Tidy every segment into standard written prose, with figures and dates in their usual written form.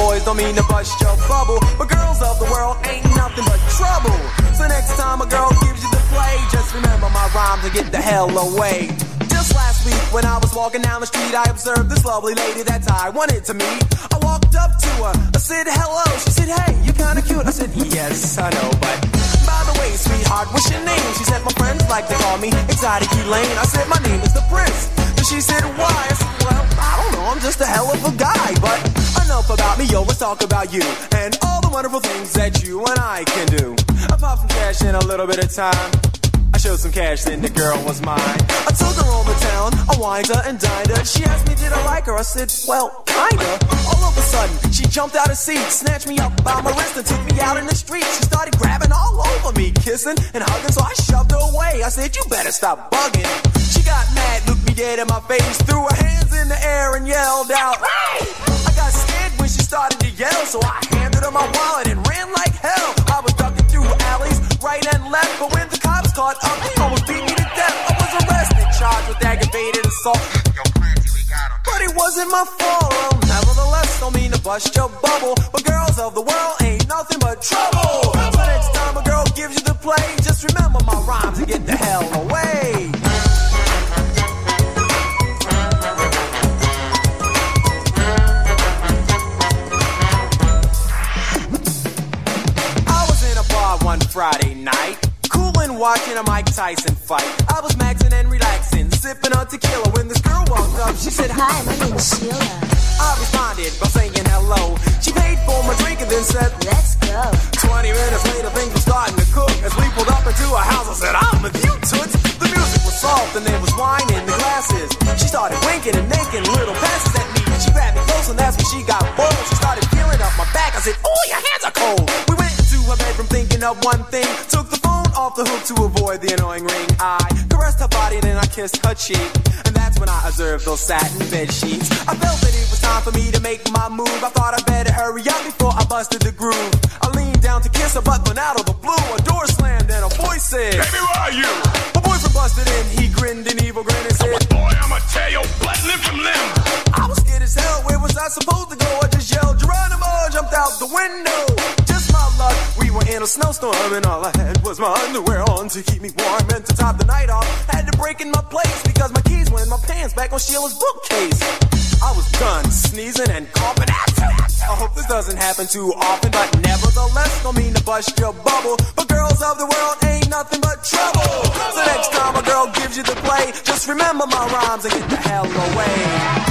boys don't mean to bust your bubble, but girls of the world ain't nothing but trouble. So next time a girl gives you the play, just remember my rhymes and get the hell away. Just last week when I was walking down the street, I observed this lovely lady that I wanted to meet. I walked up to her, I said hello. She said, hey, you're kinda cute. I said, yes, I know, but by the way, sweetheart, what's your name? She said, my friends like to call me Exotic Elaine. I said, my name is the Prince. And she said, why? I said, well, I don't know, I'm just a hell of a guy. But enough about me, yo, let's talk about you and all the wonderful things that you and I can do. I popped some cash in a little bit of time. I showed some cash, then the girl was mine. I took her over town, I wined her and dined her. She asked me, did I like her? I said, well, kinda. All of a sudden, she jumped out of seat, snatched me up by my wrist and took me out in the street. She started grabbing all over me, kissing and hugging, so I shoved her away. I said, you better stop bugging. She got mad, looked me dead in my face, threw her hands in the air and yelled out, hey! I got scared when she started to yell, so I handed her my wallet and ran like hell. I was ducking through alleys, right and left, but when the cops caught up, they almost beat me to death. I was arrested, charged with aggravated assault. But it wasn't my fault. Well, nevertheless, don't mean to bust your bubble, but girls of the world ain't nothing but trouble. So next time a girl gives you the play, just remember my rhymes and get the hell away. I was in a bar one Friday night, coolin' watching a Mike Tyson fight. I was maxing and relaxing, sipping on tequila when this girl walked up. She said, hi, my name is Sheila. I responded by saying hello. She paid for my drink and then said, let's go. 20 minutes later, things were starting to cook. As we pulled up into her house, I said, I'm with you, toots. The music was soft and there was wine in the glasses. She started winking and making little passes at me. She grabbed me close and that's when she got bold. She started feeling up my back. I said, oh, your hands are cold. We went into her bedroom thinking of one thing. Took the phone off the hook to avoid the annoying ring. I caressed her body and then I kissed her cheek. And that's when I observed those satin bed sheets. I felt that it was time for me to make my move. I thought I better hurry up before I busted the groove. I leaned down to kiss her, but then out of the blue, a door slammed and a voice said, baby, where are you? My boyfriend busted in, he grinned an evil grin and said, boy, I'ma tear your blood limb from limb. I was scared as hell, where was I supposed to go? I just yelled, Geronimo, jumped out the window. Just my luck, we were in a snowstorm and all I had was my underwear on to keep me warm. And to top the night off, had to break in my place because my keys were in my pants back on Sheila's bookcase. I was done sneezing and coughing. I hope this doesn't happen too often, but nevertheless, don't mean to bust your bubble, but girls of the world ain't nothing but trouble. So next time a girl gives you the play, just remember my rhymes and get the hell away.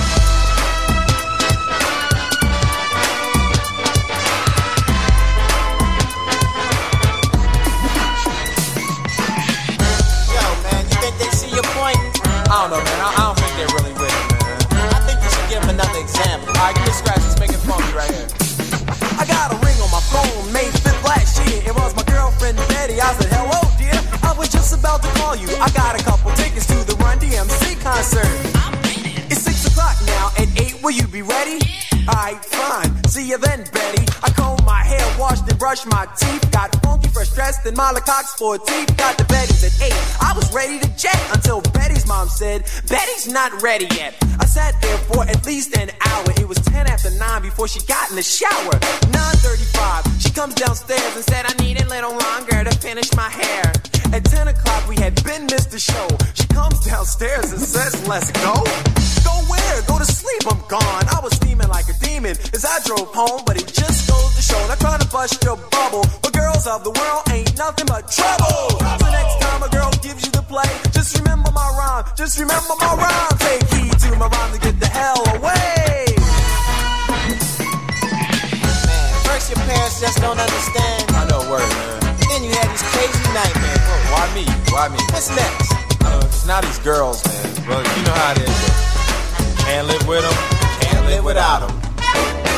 I don't know, man. I don't think they're really with it, man. I think you should give them another example. Alright, give me a scratch. Let's make it funky right here. I got a ring on my phone, May 5th last year. It was my girlfriend Betty. I said, hello, dear. I was just about to call you. I got a couple tickets to the Run DMC concert. It's 6 o'clock now. At 8, will you be ready? Alright, fine. See you then, Betty. I combed my hair, washed and brushed my teeth. Got funky, fresh dressed in Molly Cox for teeth. Got to Betty's at 8. I was ready to jet until Betty's mom said, Betty's not ready yet. I sat there for at least an hour. It was 10 after 9 before she got in the shower. 9:35, she comes downstairs and said, I need a little longer to finish my hair. At 10 o'clock, we had been missed the show. She comes downstairs and says, let's go. Go where? Go to sleep, I'm gone. I was steaming like a demon as I drove home, but it just goes to show, not trying to bust your bubble, but girls of the world ain't nothing but trouble. So next time a girl gives you the play, just remember my rhyme, just remember my rhyme. Take heed to my rhyme to get the hell away. Man, first your parents just don't understand. I know, word, man. Then you have these crazy nightmares. Whoa, why me? Why me? What's next? It's not these girls, man. Well, you know how it is. Can't live with them, can't live without them.